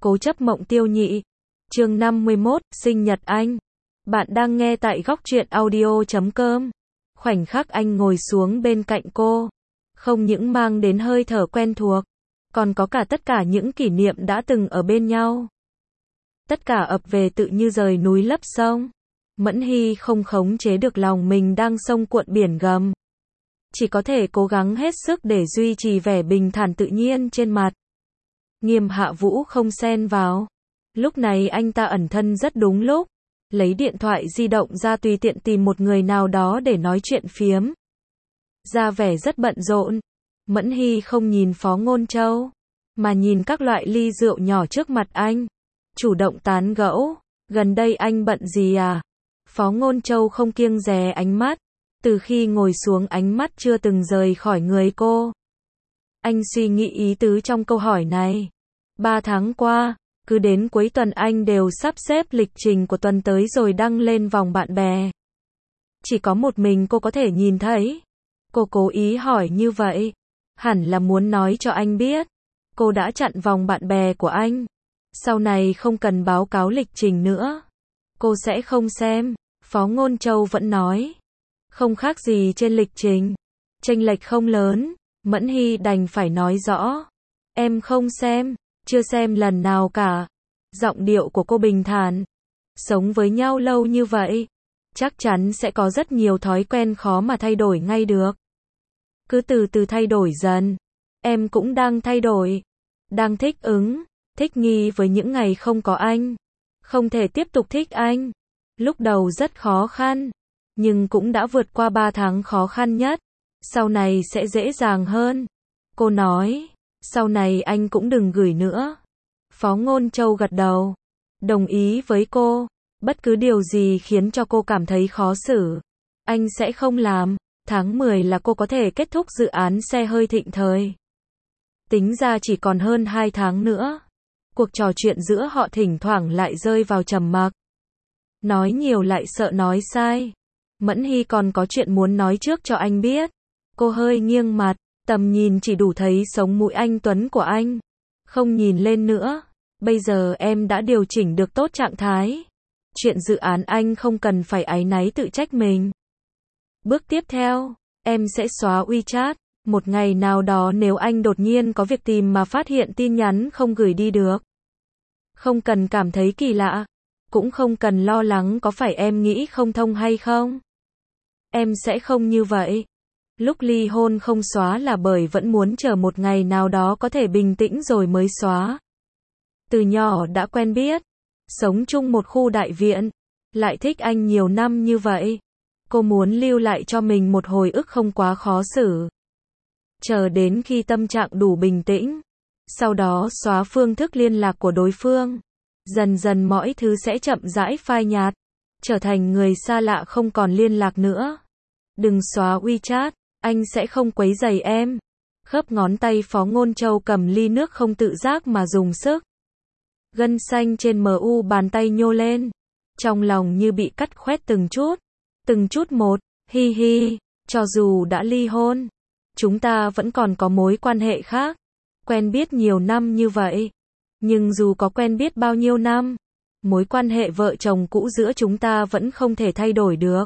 Cố chấp mộng tiêu nhị. Chương 51, sinh nhật anh. Bạn đang nghe tại góc truyện audio.com. Khoảnh khắc anh ngồi xuống bên cạnh cô, không những mang đến hơi thở quen thuộc, còn có cả tất cả những kỷ niệm đã từng ở bên nhau. Tất cả ập về tự như rời núi lấp sông. Mẫn Hy không khống chế được lòng mình đang sông cuộn biển gầm. Chỉ có thể cố gắng hết sức để duy trì vẻ bình thản tự nhiên trên mặt. Nghiêm Hạ Vũ không xen vào. Lúc này anh ta ẩn thân rất đúng lúc. Lấy điện thoại di động ra tùy tiện tìm một người nào đó để nói chuyện phiếm. Ra vẻ rất bận rộn. Mẫn Hy không nhìn Phó Ngôn Châu, mà nhìn các loại ly rượu nhỏ trước mặt anh. Chủ động tán gẫu. Gần đây anh bận gì à? Phó Ngôn Châu không kiêng dè ánh mắt. Từ khi ngồi xuống ánh mắt chưa từng rời khỏi người cô. Anh suy nghĩ ý tứ trong câu hỏi này. 3 tháng qua, cứ đến cuối tuần anh đều sắp xếp lịch trình của tuần tới rồi đăng lên vòng bạn bè. Chỉ có một mình cô có thể nhìn thấy. Cô cố ý hỏi như vậy, hẳn là muốn nói cho anh biết. Cô đã chặn vòng bạn bè của anh. Sau này không cần báo cáo lịch trình nữa. Cô sẽ không xem. Phó Ngôn Châu vẫn nói. Không khác gì trên lịch trình. Chênh lệch không lớn. Mẫn Hy đành phải nói rõ. Em không xem. Chưa xem lần nào cả. Giọng điệu của cô bình thản. Sống với nhau lâu như vậy, chắc chắn sẽ có rất nhiều thói quen khó mà thay đổi ngay được. Cứ từ từ thay đổi dần. Em cũng đang thay đổi. Đang thích ứng, thích nghi với những ngày không có anh. Không thể tiếp tục thích anh. Lúc đầu rất khó khăn, nhưng cũng đã vượt qua 3 tháng khó khăn nhất. Sau này sẽ dễ dàng hơn. Cô nói. Sau này anh cũng đừng gửi nữa. Phó Ngôn Châu gật đầu. Đồng ý với cô. Bất cứ điều gì khiến cho cô cảm thấy khó xử, anh sẽ không làm. Tháng 10 là cô có thể kết thúc dự án xe hơi Thịnh Thời. Tính ra chỉ còn hơn 2 tháng nữa. Cuộc trò chuyện giữa họ thỉnh thoảng lại rơi vào trầm mặc. Nói nhiều lại sợ nói sai. Mẫn Hy còn có chuyện muốn nói trước cho anh biết. Cô hơi nghiêng mặt. Tầm nhìn chỉ đủ thấy sống mũi anh tuấn của anh. Không nhìn lên nữa. Bây giờ em đã điều chỉnh được tốt trạng thái. Chuyện dự án anh không cần phải áy náy tự trách mình. Bước tiếp theo, em sẽ xóa WeChat. Một ngày nào đó nếu anh đột nhiên có việc tìm mà phát hiện tin nhắn không gửi đi được. Không cần cảm thấy kỳ lạ. Cũng không cần lo lắng có phải em nghĩ không thông hay không. Em sẽ không như vậy. Lúc ly hôn không xóa là bởi vẫn muốn chờ một ngày nào đó có thể bình tĩnh rồi mới xóa. Từ nhỏ đã quen biết, sống chung một khu đại viện, lại thích anh nhiều năm như vậy. Cô muốn lưu lại cho mình một hồi ức không quá khó xử. Chờ đến khi tâm trạng đủ bình tĩnh, sau đó xóa phương thức liên lạc của đối phương. Dần dần mọi thứ sẽ chậm rãi phai nhạt, trở thành người xa lạ không còn liên lạc nữa. Đừng xóa WeChat. Anh sẽ không quấy rầy em. Khớp ngón tay Phó Ngôn Châu cầm ly nước không tự giác mà dùng sức. Gân xanh trên mu bàn tay nhô lên. Trong lòng như bị cắt khoét từng chút một. Hi hi, cho dù đã ly hôn, chúng ta vẫn còn có mối quan hệ khác. Quen biết nhiều năm như vậy. Nhưng dù có quen biết bao nhiêu năm, mối quan hệ vợ chồng cũ giữa chúng ta vẫn không thể thay đổi được.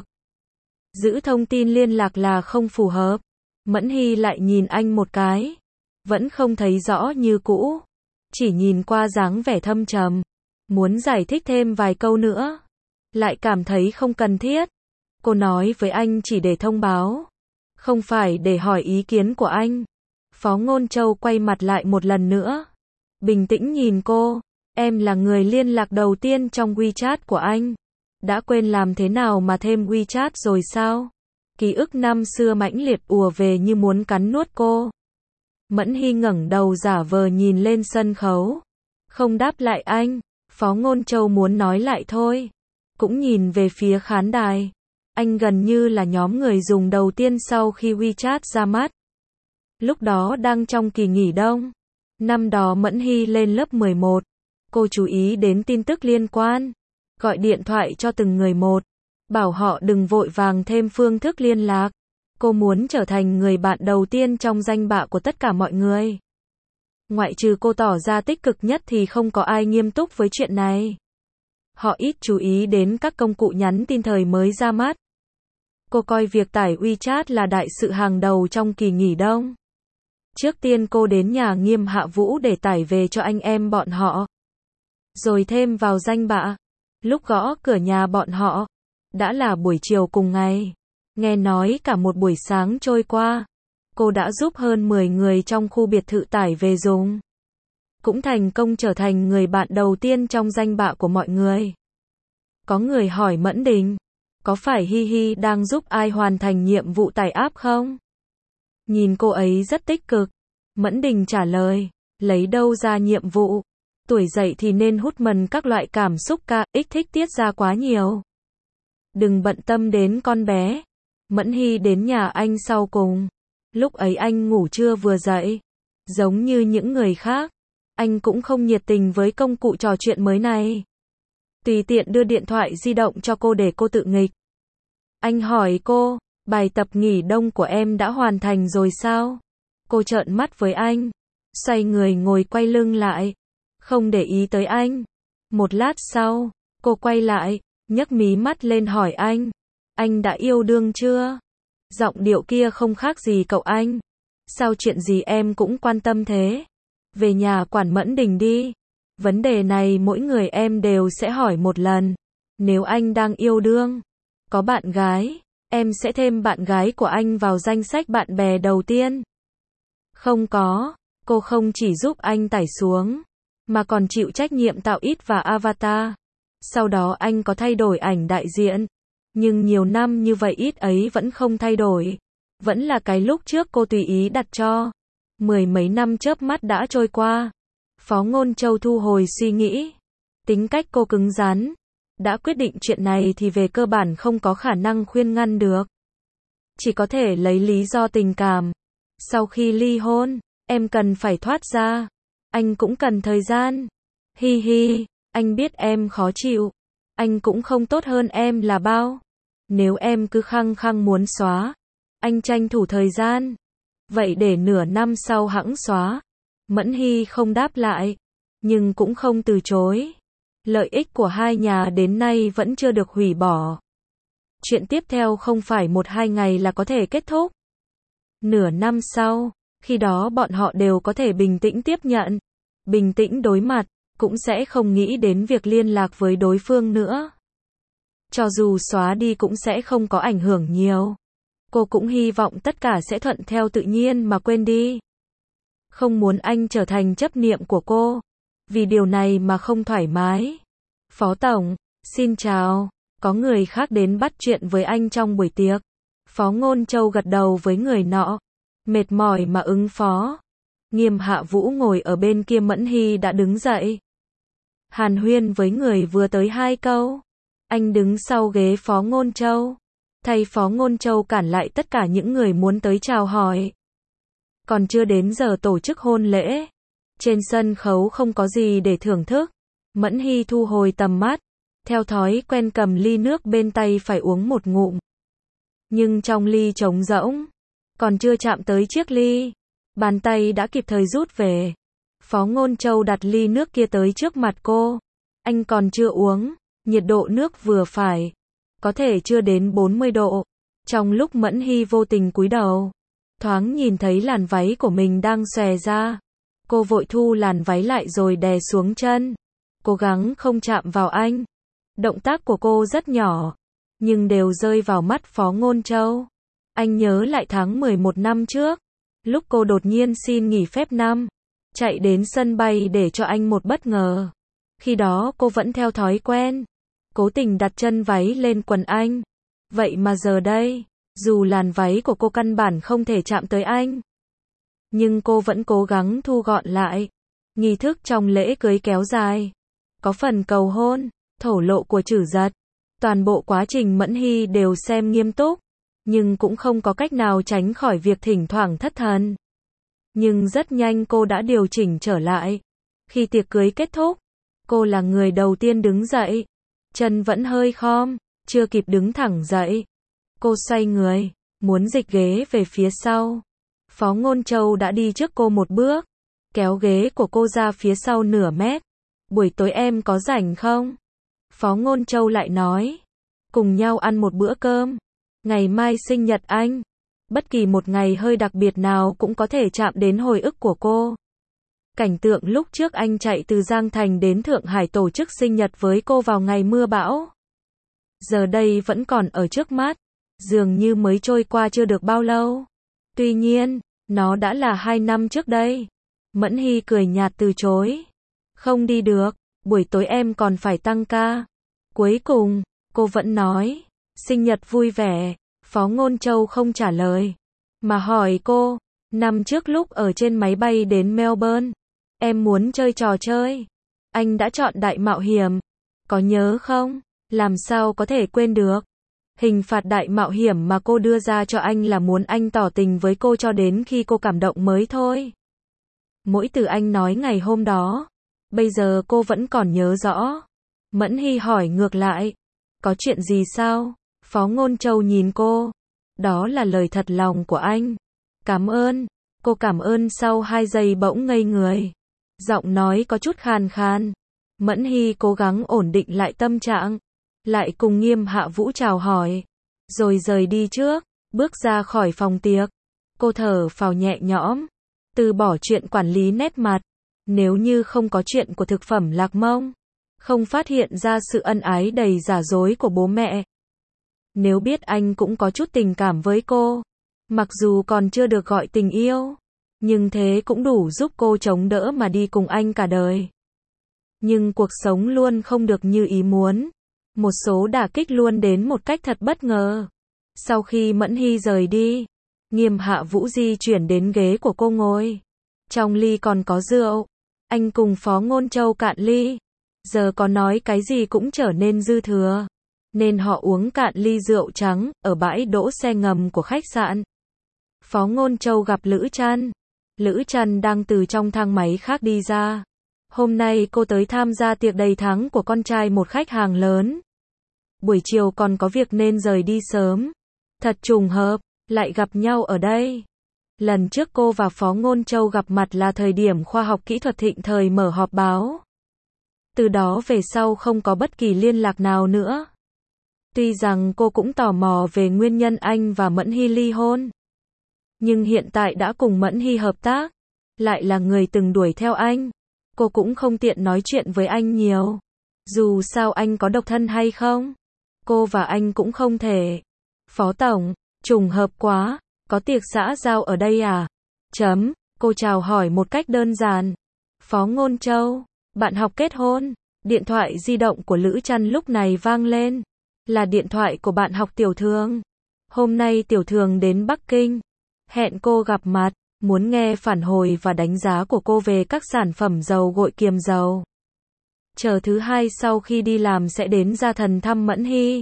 Giữ thông tin liên lạc là không phù hợp. Mẫn Hy lại nhìn anh một cái. Vẫn không thấy rõ như cũ. Chỉ nhìn qua dáng vẻ thâm trầm. Muốn giải thích thêm vài câu nữa. Lại cảm thấy không cần thiết. Cô nói với anh chỉ để thông báo. Không phải để hỏi ý kiến của anh. Phó Ngôn Châu quay mặt lại một lần nữa. Bình tĩnh nhìn cô. Em là người liên lạc đầu tiên trong WeChat của anh. Đã quên làm thế nào mà thêm WeChat rồi sao? Ký ức năm xưa mãnh liệt ùa về như muốn cắn nuốt cô. Mẫn Hy ngẩng đầu giả vờ nhìn lên sân khấu. Không đáp lại anh. Phó Ngôn Châu muốn nói lại thôi. Cũng nhìn về phía khán đài. Anh gần như là nhóm người dùng đầu tiên sau khi WeChat ra mắt. Lúc đó đang trong kỳ nghỉ đông. Năm đó Mẫn Hy lên lớp 11. Cô chú ý đến tin tức liên quan. Gọi điện thoại cho từng người một. Bảo họ đừng vội vàng thêm phương thức liên lạc. Cô muốn trở thành người bạn đầu tiên trong danh bạ của tất cả mọi người. Ngoại trừ cô tỏ ra tích cực nhất thì không có ai nghiêm túc với chuyện này. Họ ít chú ý đến các công cụ nhắn tin thời mới ra mắt. Cô coi việc tải WeChat là đại sự hàng đầu trong kỳ nghỉ đông. Trước tiên cô đến nhà Nghiêm Hạ Vũ để tải về cho anh em bọn họ. Rồi thêm vào danh bạ. Lúc gõ cửa nhà bọn họ, đã là buổi chiều cùng ngày. Nghe nói cả một buổi sáng trôi qua, cô đã giúp hơn 10 người trong khu biệt thự tải về dùng. Cũng thành công trở thành người bạn đầu tiên trong danh bạ của mọi người. Có người hỏi Mẫn Đình, có phải Hi Hi đang giúp ai hoàn thành nhiệm vụ tải app không? Nhìn cô ấy rất tích cực. Mẫn Đình trả lời, lấy đâu ra nhiệm vụ? Tuổi dậy thì nên hút mần các loại cảm xúc KX thích tiết ra quá nhiều. Đừng bận tâm đến con bé. Mẫn Hi đến nhà anh sau cùng. Lúc ấy anh ngủ trưa vừa dậy. Giống như những người khác, anh cũng không nhiệt tình với công cụ trò chuyện mới này. Tùy tiện đưa điện thoại di động cho cô để cô tự nghịch. Anh hỏi cô, bài tập nghỉ đông của em đã hoàn thành rồi sao? Cô trợn mắt với anh, xoay người ngồi quay lưng lại, không để ý tới anh. Một lát sau, cô quay lại, nhấc mí mắt lên hỏi anh đã yêu đương chưa? Giọng điệu kia không khác gì cậu anh. Sao chuyện gì em cũng quan tâm thế? Về nhà quản Mẫn Đình đi. Vấn đề này mỗi người em đều sẽ hỏi một lần. Nếu anh đang yêu đương, có bạn gái, em sẽ thêm bạn gái của anh vào danh sách bạn bè đầu tiên. Không có, cô không chỉ giúp anh tải xuống, mà còn chịu trách nhiệm tạo ít và avatar. Sau đó anh có thay đổi ảnh đại diện, nhưng nhiều năm như vậy ít ấy vẫn không thay đổi. Vẫn là cái lúc trước cô tùy ý đặt cho. 10 mấy năm chớp mắt đã trôi qua. Phó Ngôn Châu thu hồi suy nghĩ. Tính cách cô cứng rắn. Đã quyết định chuyện này thì về cơ bản không có khả năng khuyên ngăn được. Chỉ có thể lấy lý do tình cảm. Sau khi ly hôn, em cần phải thoát ra. Anh cũng cần thời gian. Hi hi, anh biết em khó chịu. Anh cũng không tốt hơn em là bao. Nếu em cứ khăng khăng muốn xóa, anh tranh thủ thời gian. Vậy để nửa năm sau hẵng xóa. Mẫn Hi không đáp lại, nhưng cũng không từ chối. Lợi ích của hai nhà đến nay vẫn chưa được hủy bỏ. Chuyện tiếp theo không phải 1-2 ngày là có thể kết thúc. Nửa năm sau, khi đó bọn họ đều có thể bình tĩnh tiếp nhận, bình tĩnh đối mặt, cũng sẽ không nghĩ đến việc liên lạc với đối phương nữa. Cho dù xóa đi cũng sẽ không có ảnh hưởng nhiều. Cô cũng hy vọng tất cả sẽ thuận theo tự nhiên mà quên đi. Không muốn anh trở thành chấp niệm của cô. Vì điều này mà không thoải mái. Phó Tổng, xin chào. Có người khác đến bắt chuyện với anh trong buổi tiệc. Phó Ngôn Châu gật đầu với người nọ. Mệt mỏi mà ứng phó. Nghiêm Hạ Vũ ngồi ở bên kia. Mẫn Hi đã đứng dậy. Hàn huyên với người vừa tới 2 câu. Anh đứng sau ghế Phó Ngôn Châu. Thay Phó Ngôn Châu cản lại tất cả những người muốn tới chào hỏi. Còn chưa đến giờ tổ chức hôn lễ. Trên sân khấu không có gì để thưởng thức. Mẫn Hi thu hồi tầm mắt. Theo thói quen cầm ly nước bên tay phải uống một ngụm. Nhưng trong ly trống rỗng. Còn chưa chạm tới chiếc ly. Bàn tay đã kịp thời rút về. Phó Ngôn Châu đặt ly nước kia tới trước mặt cô. Anh còn chưa uống. Nhiệt độ nước vừa phải. Có thể chưa đến 40 độ. Trong lúc Mẫn Hi vô tình cúi đầu, thoáng nhìn thấy làn váy của mình đang xòe ra. Cô vội thu làn váy lại rồi đè xuống chân. Cố gắng không chạm vào anh. Động tác của cô rất nhỏ, nhưng đều rơi vào mắt Phó Ngôn Châu. Anh nhớ lại tháng 11 năm trước, lúc cô đột nhiên xin nghỉ phép năm, chạy đến sân bay để cho anh một bất ngờ. Khi đó cô vẫn theo thói quen, cố tình đặt chân váy lên quần anh. Vậy mà giờ đây, dù làn váy của cô căn bản không thể chạm tới anh, nhưng cô vẫn cố gắng thu gọn lại. Nghi thức trong lễ cưới kéo dài. Có phần cầu hôn, thổ lộ của Trử Giật. Toàn bộ quá trình Mẫn Hi đều xem nghiêm túc, nhưng cũng không có cách nào tránh khỏi việc thỉnh thoảng thất thần. Nhưng rất nhanh cô đã điều chỉnh trở lại. Khi tiệc cưới kết thúc, cô là người đầu tiên đứng dậy. Chân vẫn hơi khom, chưa kịp đứng thẳng dậy. Cô xoay người, muốn dịch ghế về phía sau. Phó Ngôn Châu đã đi trước cô một bước, kéo ghế của cô ra phía sau nửa mét. Buổi tối em có rảnh không? Phó Ngôn Châu lại nói. Cùng nhau ăn một bữa cơm. Ngày mai sinh nhật anh. Bất kỳ một ngày hơi đặc biệt nào cũng có thể chạm đến hồi ức của cô. Cảnh tượng lúc trước anh chạy từ Giang Thành đến Thượng Hải tổ chức sinh nhật với cô vào ngày mưa bão. Giờ đây vẫn còn ở trước mắt. Dường như mới trôi qua chưa được bao lâu. Tuy nhiên, nó đã là 2 năm trước đây. Mẫn Hy cười nhạt từ chối. Không đi được, buổi tối em còn phải tăng ca. Cuối cùng, cô vẫn nói, sinh nhật vui vẻ. Phó Ngôn Châu không trả lời, mà hỏi cô, năm trước lúc ở trên máy bay đến Melbourne, em muốn chơi trò chơi. Anh đã chọn đại mạo hiểm. Có nhớ không? Làm sao có thể quên được? Hình phạt đại mạo hiểm mà cô đưa ra cho anh là muốn anh tỏ tình với cô cho đến khi cô cảm động mới thôi. Mỗi từ anh nói ngày hôm đó, bây giờ cô vẫn còn nhớ rõ. Mẫn Hy hỏi ngược lại, có chuyện gì sao? Phó Ngôn Châu nhìn cô, đó là lời thật lòng của anh. Cảm ơn. Cô cảm ơn sau 2 giây bỗng ngây người. Giọng nói có chút khàn khàn. Mẫn Hy cố gắng ổn định lại tâm trạng, lại cùng Nghiêm Hạ Vũ chào hỏi, rồi rời đi trước, bước ra khỏi phòng tiệc. Cô thở phào nhẹ nhõm, từ bỏ chuyện quản lý nét mặt. Nếu như không có chuyện của thực phẩm Lạc Mông, không phát hiện ra sự ân ái đầy giả dối của bố mẹ, nếu biết anh cũng có chút tình cảm với cô, mặc dù còn chưa được gọi tình yêu, nhưng thế cũng đủ giúp cô chống đỡ mà đi cùng anh cả đời. Nhưng cuộc sống luôn không được như ý muốn. Một số đả kích luôn đến một cách thật bất ngờ. Sau khi Mẫn Hy rời đi, Nghiêm Hạ Vũ di chuyển đến ghế của cô ngồi. Trong ly còn có rượu. Anh cùng Phó Ngôn Châu cạn ly. Giờ có nói cái gì cũng trở nên dư thừa. Nên họ uống cạn ly rượu trắng ở bãi đỗ xe ngầm của khách sạn. Phó Ngôn Châu gặp Lữ Trăn. Lữ Trăn đang từ trong thang máy khác đi ra. Hôm nay cô tới tham gia tiệc đầy tháng của con trai một khách hàng lớn. Buổi chiều còn có việc nên rời đi sớm. Thật trùng hợp, lại gặp nhau ở đây. Lần trước cô và Phó Ngôn Châu gặp mặt là thời điểm khoa học kỹ thuật thịnh thời mở họp báo. Từ đó về sau không có bất kỳ liên lạc nào nữa. Tuy rằng cô cũng tò mò về nguyên nhân anh và Mẫn Hy ly hôn. Nhưng hiện tại đã cùng Mẫn Hy hợp tác, lại là người từng đuổi theo anh. Cô cũng không tiện nói chuyện với anh nhiều. Dù sao anh có độc thân hay không, cô và anh cũng không thể. Phó Tổng, trùng hợp quá, có tiệc xã giao ở đây à? Cô chào hỏi một cách đơn giản. Phó Ngôn Châu, bạn học kết hôn. Điện thoại di động của Lữ Trăn lúc này vang lên. Là điện thoại của bạn học Tiểu Thường. Hôm nay Tiểu Thường đến Bắc Kinh. Hẹn cô gặp mặt, muốn nghe phản hồi và đánh giá của cô về các sản phẩm dầu gội kiềm dầu. Chờ thứ 2 sau khi đi làm sẽ đến Gia Thần thăm Mẫn Hy.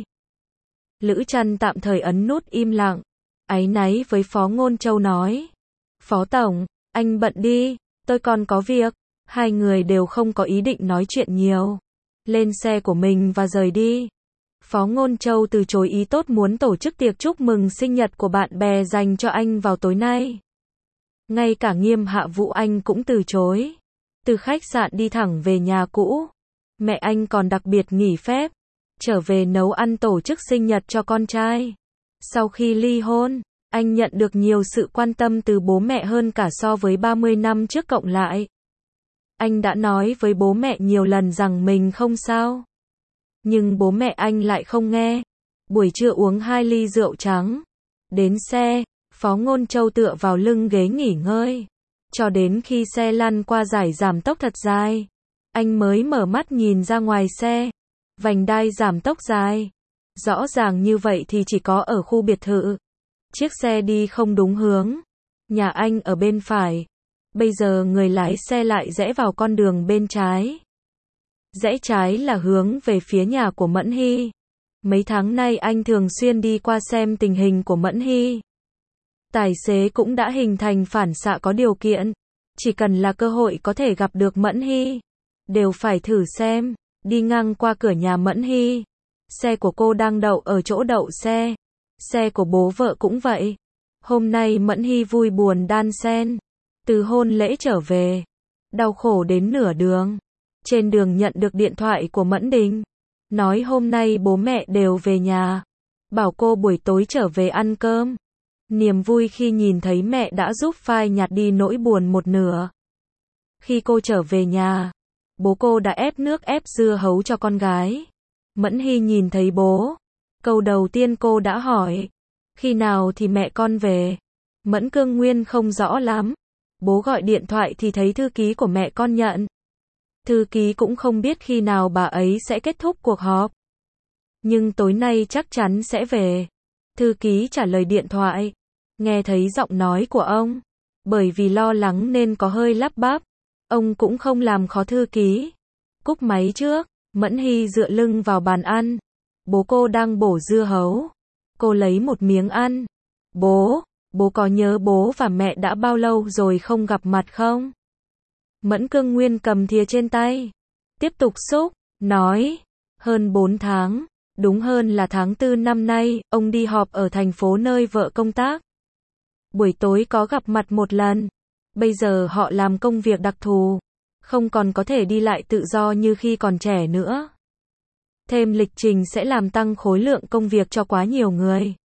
Lữ Trăn tạm thời ấn nút im lặng, áy náy với Phó Ngôn Châu nói. Phó Tổng, anh bận đi, tôi còn có việc. Hai người đều không có ý định nói chuyện nhiều. Lên xe của mình và rời đi. Phó Ngôn Châu từ chối ý tốt muốn tổ chức tiệc chúc mừng sinh nhật của bạn bè dành cho anh vào tối nay. Ngay cả Nghiêm Hạ Vũ anh cũng từ chối. Từ khách sạn đi thẳng về nhà cũ. Mẹ anh còn đặc biệt nghỉ phép, trở về nấu ăn tổ chức sinh nhật cho con trai. Sau khi ly hôn, anh nhận được nhiều sự quan tâm từ bố mẹ hơn cả so với 30 năm trước cộng lại. Anh đã nói với bố mẹ nhiều lần rằng mình không sao. Nhưng bố mẹ anh lại không nghe. Buổi trưa uống 2 ly rượu trắng. Đến xe, Phó Ngôn Châu tựa vào lưng ghế nghỉ ngơi. Cho đến khi xe lăn qua dải giảm tốc thật dài, anh mới mở mắt nhìn ra ngoài xe. Vành đai giảm tốc dài. Rõ ràng như vậy thì chỉ có ở khu biệt thự. Chiếc xe đi không đúng hướng. Nhà anh ở bên phải. Bây giờ người lái xe lại rẽ vào con đường bên trái. Rẽ trái là hướng về phía nhà của Mẫn Hy. Mấy tháng nay anh thường xuyên đi qua xem tình hình của Mẫn Hy. Tài xế cũng đã hình thành phản xạ có điều kiện. Chỉ cần là cơ hội có thể gặp được Mẫn Hy, đều phải thử xem. Đi ngang qua cửa nhà Mẫn Hy. Xe của cô đang đậu ở chỗ đậu xe. Xe của bố vợ cũng vậy. Hôm nay Mẫn Hy vui buồn đan xen. Từ hôn lễ trở về, đau khổ đến nửa đường. Trên đường nhận được điện thoại của Mẫn Đình. Nói hôm nay bố mẹ đều về nhà. Bảo cô buổi tối trở về ăn cơm. Niềm vui khi nhìn thấy mẹ đã giúp phai nhạt đi nỗi buồn một nửa. Khi cô trở về nhà, bố cô đã ép nước ép dưa hấu cho con gái. Mẫn Hy nhìn thấy bố. Câu đầu tiên cô đã hỏi. Khi nào thì mẹ con về? Mẫn Cương Nguyên không rõ lắm. Bố gọi điện thoại thì thấy thư ký của mẹ con nhận. Thư ký cũng không biết khi nào bà ấy sẽ kết thúc cuộc họp. Nhưng tối nay chắc chắn sẽ về. Thư ký trả lời điện thoại. Nghe thấy giọng nói của ông. Bởi vì lo lắng nên có hơi lắp bắp. Ông cũng không làm khó thư ký. Cúp máy trước, Mẫn Hy dựa lưng vào bàn ăn. Bố cô đang bổ dưa hấu. Cô lấy một miếng ăn. Bố có nhớ bố và mẹ đã bao lâu rồi không gặp mặt không? Mẫn Cương Nguyên cầm thìa trên tay. Tiếp tục xúc, nói. Hơn 4 tháng. Đúng hơn là tháng 4 năm nay, ông đi họp ở thành phố nơi vợ công tác. Buổi tối có gặp mặt một lần. Bây giờ họ làm công việc đặc thù. Không còn có thể đi lại tự do như khi còn trẻ nữa. Thêm lịch trình sẽ làm tăng khối lượng công việc cho quá nhiều người.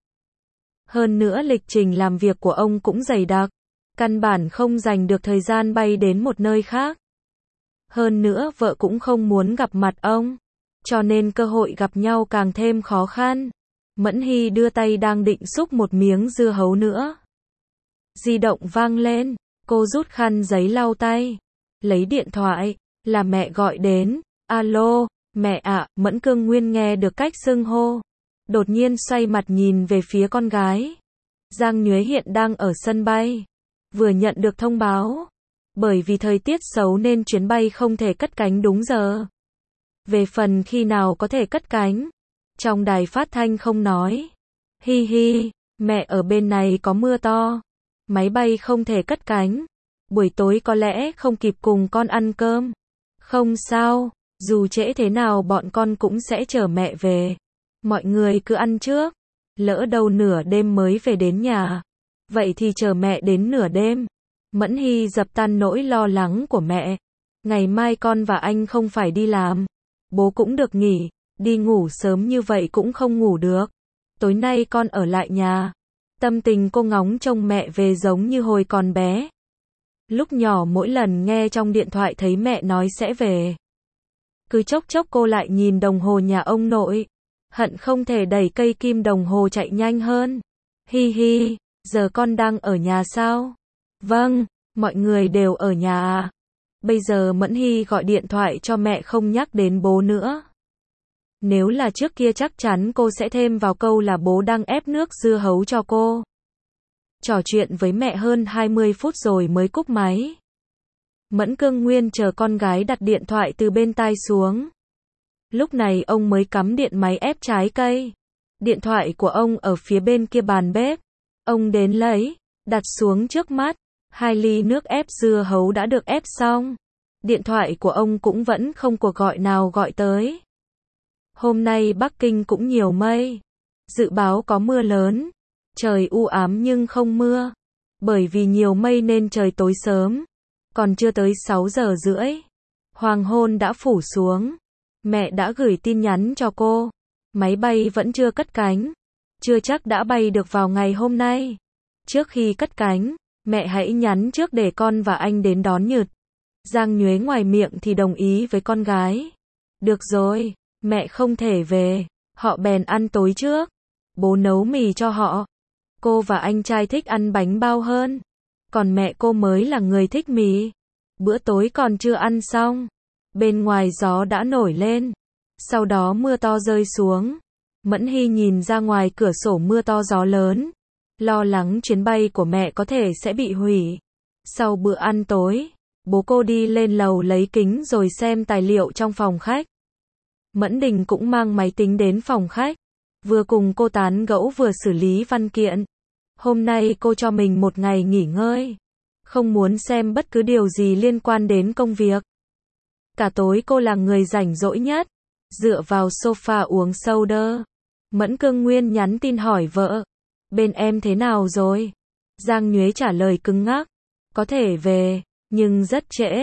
Hơn nữa lịch trình làm việc của ông cũng dày đặc. Căn bản không dành được thời gian bay đến một nơi khác. Hơn nữa vợ cũng không muốn gặp mặt ông. Cho nên cơ hội gặp nhau càng thêm khó khăn. Mẫn Hy đưa tay đang định xúc một miếng dưa hấu nữa. Di động vang lên. Cô rút khăn giấy lau tay. Lấy điện thoại. Là mẹ gọi đến. Alo, mẹ ạ. Mẫn Cương Nguyên nghe được cách xưng hô. Đột nhiên xoay mặt nhìn về phía con gái. Giang Nhuế hiện đang ở sân bay. Vừa nhận được thông báo. Bởi vì thời tiết xấu nên chuyến bay không thể cất cánh đúng giờ. Về phần khi nào có thể cất cánh. Trong đài phát thanh không nói. Hi hi, mẹ ở bên này có mưa to. Máy bay không thể cất cánh. Buổi tối có lẽ không kịp cùng con ăn cơm. Không sao, dù trễ thế nào bọn con cũng sẽ chờ mẹ về. Mọi người cứ ăn trước. Lỡ đâu nửa đêm mới về đến nhà. Vậy thì chờ mẹ đến nửa đêm. Mẫn Hy dập tan nỗi lo lắng của mẹ. Ngày mai con và anh không phải đi làm. Bố cũng được nghỉ. Đi ngủ sớm như vậy cũng không ngủ được. Tối nay con ở lại nhà. Tâm tình cô ngóng trông mẹ về giống như hồi còn bé. Lúc nhỏ mỗi lần nghe trong điện thoại thấy mẹ nói sẽ về. Cứ chốc chốc cô lại nhìn đồng hồ nhà ông nội. Hận không thể đẩy cây kim đồng hồ chạy nhanh hơn. Hi hi, giờ con đang ở nhà sao? Vâng, mọi người đều ở nhà à? Bây giờ Mẫn Hy gọi điện thoại cho mẹ không nhắc đến bố nữa. Nếu là trước kia chắc chắn cô sẽ thêm vào câu là bố đang ép nước dưa hấu cho cô. Trò chuyện với mẹ hơn 20 phút rồi mới cúp máy. Mẫn Cương Nguyên chờ con gái đặt điện thoại từ bên tai xuống. Lúc này ông mới cắm điện máy ép trái cây. Điện thoại của ông ở phía bên kia bàn bếp. Ông đến lấy, đặt xuống trước mắt. 2 ly nước ép dưa hấu đã được ép xong. Điện thoại của ông cũng vẫn không cuộc gọi nào gọi tới. Hôm nay Bắc Kinh cũng nhiều mây. Dự báo có mưa lớn. Trời u ám nhưng không mưa. Bởi vì nhiều mây nên trời tối sớm. Còn chưa tới 6 giờ rưỡi. Hoàng hôn đã phủ xuống. Mẹ đã gửi tin nhắn cho cô. Máy bay vẫn chưa cất cánh. Chưa chắc đã bay được vào ngày hôm nay. Trước khi cất cánh, mẹ hãy nhắn trước để con và anh đến đón Nhật. Giang Nhuế ngoài miệng thì đồng ý với con gái. Được rồi, mẹ không thể về. Họ bèn ăn tối trước. Bố nấu mì cho họ. Cô và anh trai thích ăn bánh bao hơn. Còn mẹ cô mới là người thích mì. Bữa tối còn chưa ăn xong. Bên ngoài gió đã nổi lên. Sau đó mưa to rơi xuống. Mẫn Hy nhìn ra ngoài cửa sổ mưa to gió lớn. Lo lắng chuyến bay của mẹ có thể sẽ bị hủy. Sau bữa ăn tối, bố cô đi lên lầu lấy kính rồi xem tài liệu trong phòng khách. Mẫn Đình cũng mang máy tính đến phòng khách. Vừa cùng cô tán gẫu vừa xử lý văn kiện. Hôm nay cô cho mình một ngày nghỉ ngơi. Không muốn xem bất cứ điều gì liên quan đến công việc. Cả tối cô là người rảnh rỗi nhất. Dựa vào sofa uống soda. Mẫn Cương Nguyên nhắn tin hỏi vợ. Bên em thế nào rồi? Giang Nhuế trả lời cứng ngắc. Có thể về, nhưng rất trễ.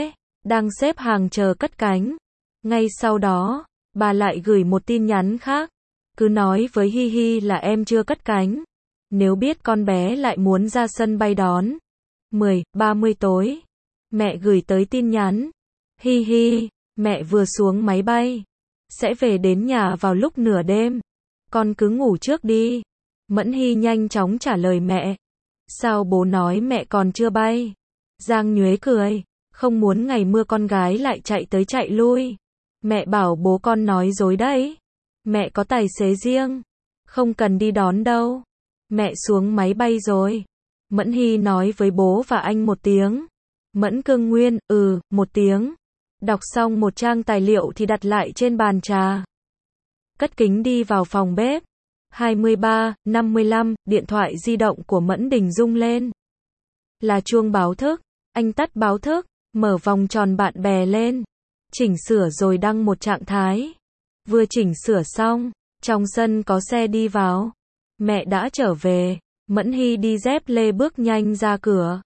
đang xếp hàng chờ cất cánh. Ngay sau đó, bà lại gửi một tin nhắn khác. Cứ nói với Hi Hi là em chưa cất cánh. Nếu biết con bé lại muốn ra sân bay đón. 10:30 tối. Mẹ gửi tới tin nhắn. Hi Hi, mẹ vừa xuống máy bay. Sẽ về đến nhà vào lúc nửa đêm. Con cứ ngủ trước đi. Mẫn Hy nhanh chóng trả lời mẹ. Sao bố nói mẹ còn chưa bay? Giang Nhuế cười. Không muốn ngày mưa con gái lại chạy tới chạy lui. Mẹ bảo bố con nói dối đấy. Mẹ có tài xế riêng. Không cần đi đón đâu. Mẹ xuống máy bay rồi. Mẫn Hy nói với bố và anh một tiếng. Mẫn Cương Nguyên, một tiếng. Đọc xong một trang tài liệu thì đặt lại trên bàn trà. Cất kính đi vào phòng bếp. 23:55, điện thoại di động của Mẫn Đình rung lên. Là chuông báo thức. Anh tắt báo thức, mở vòng tròn bạn bè lên. Chỉnh sửa rồi đăng một trạng thái. Vừa chỉnh sửa xong, trong sân có xe đi vào. Mẹ đã trở về. Mẫn Hy đi dép lê bước nhanh ra cửa.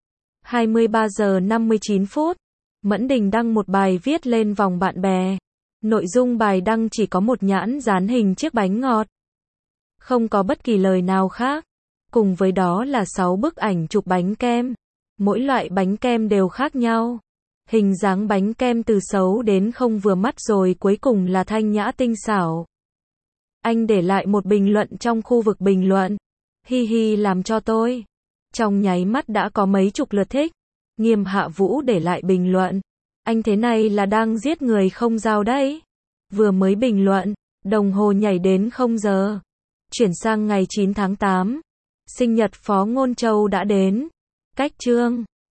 23:59. Mẫn Đình đăng một bài viết lên vòng bạn bè. Nội dung bài đăng chỉ có một nhãn dán hình chiếc bánh ngọt. Không có bất kỳ lời nào khác. Cùng với đó là 6 bức ảnh chụp bánh kem. Mỗi loại bánh kem đều khác nhau. Hình dáng bánh kem từ xấu đến không vừa mắt rồi cuối cùng là thanh nhã tinh xảo. Anh để lại một bình luận trong khu vực bình luận. Hi Hi làm cho tôi. Trong nháy mắt đã có mấy chục lượt thích. Nghiêm Hạ Vũ để lại bình luận. Anh thế này là đang giết người không dao đấy. Vừa mới bình luận, đồng hồ nhảy đến 0 giờ. Chuyển sang ngày 9 tháng 8. Sinh nhật Phó Ngôn Châu đã đến. Cách chương